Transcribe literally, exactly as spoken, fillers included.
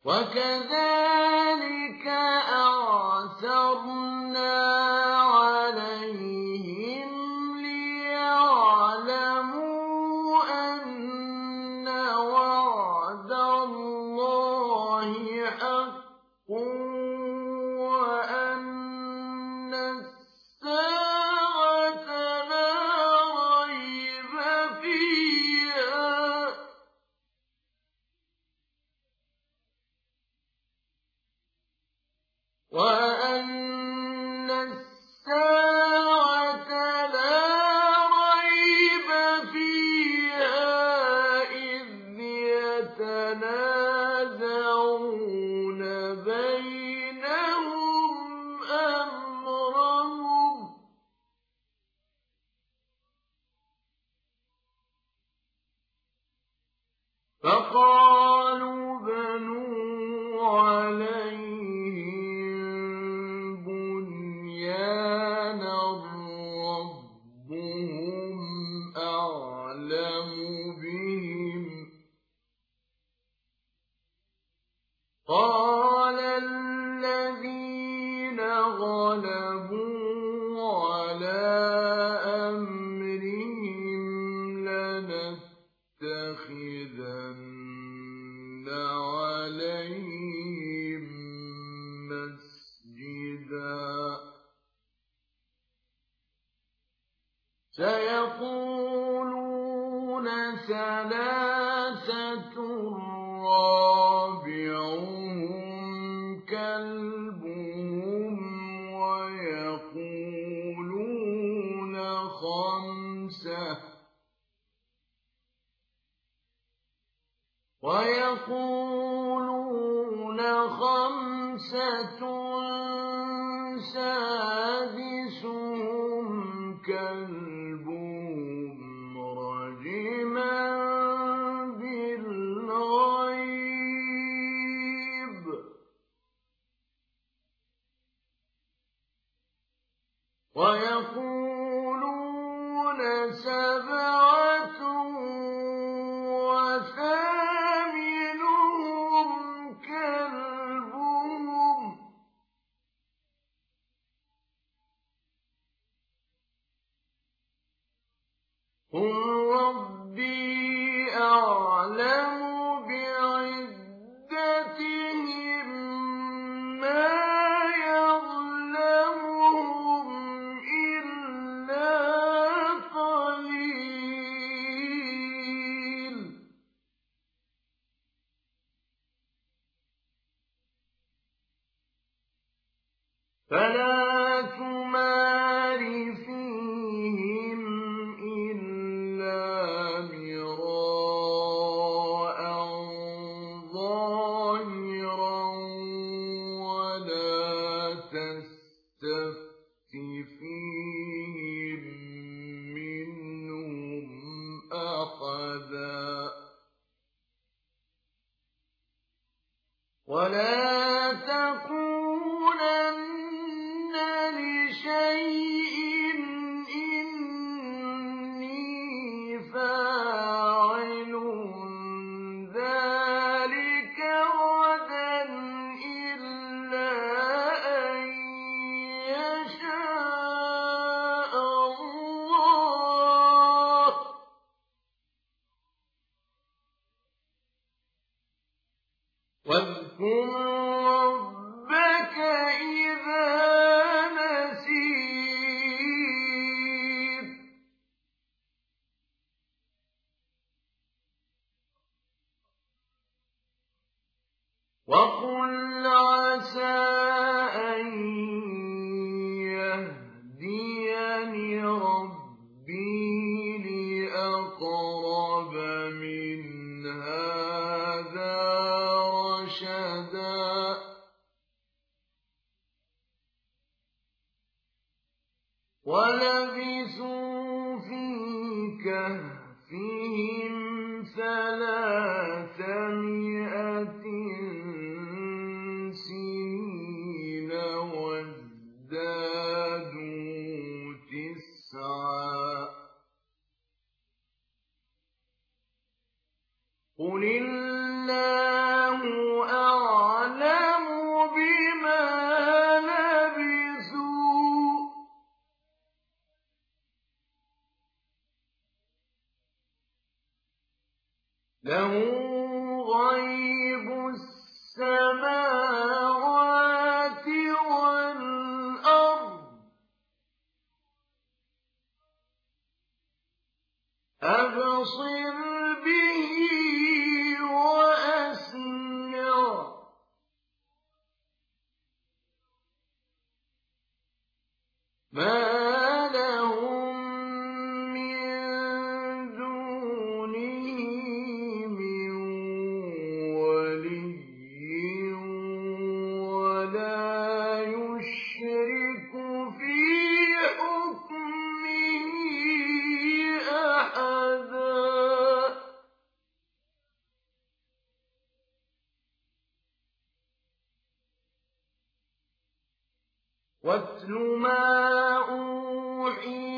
وكذلك أعثرنا عليهم ليعلموا أن وعد الله حق وأن الساعة لا ريب فيها وأن الساعة لا ريب فيها إذ يتنازعون بينهم أمرهم فقالوا بنوا عليهم بنيانا ربهم أعلم بهم قال الذين غلبوا على أمرهم لنتخذن عليهم مسجدا سيقولون ثلاثة رابعهم كلبهم ويقولون خمسة ويقولون خمسة سادسهم كلبهم رجما بالغيب ويقولون سبعة وثامنهم كلبهم قل ربي أعلم بعدتهم ما يعلمهم إلا قليل فلا تمار فيهم إلا مراء ظاهرا ولا تستفت فيهم منهم أحدا ولا تقولن لشيء إني فاعل ذلك غدا إلا أن يشاء الله واذكر ربك إذا نسيت وقل عسى أن يهديني ربي لأقرب من هذا رشدا ولبثوا في كهفهم ثلاثمائة سنين وازدادوا تسعا قل الله أعلم غَيْبُ السَّمَاوَاتِ وَالْأَرْضِ أَبْصِرْ بِهِ وَأَسْمِعْ مَا لَهُم مِّن دُونِهِ مِن وَلِيٍّ وَلَا يُشْرِكُ فِي حُكْمِهِ أَحَدًا. وَاتْلُ مَا أُوحِيَ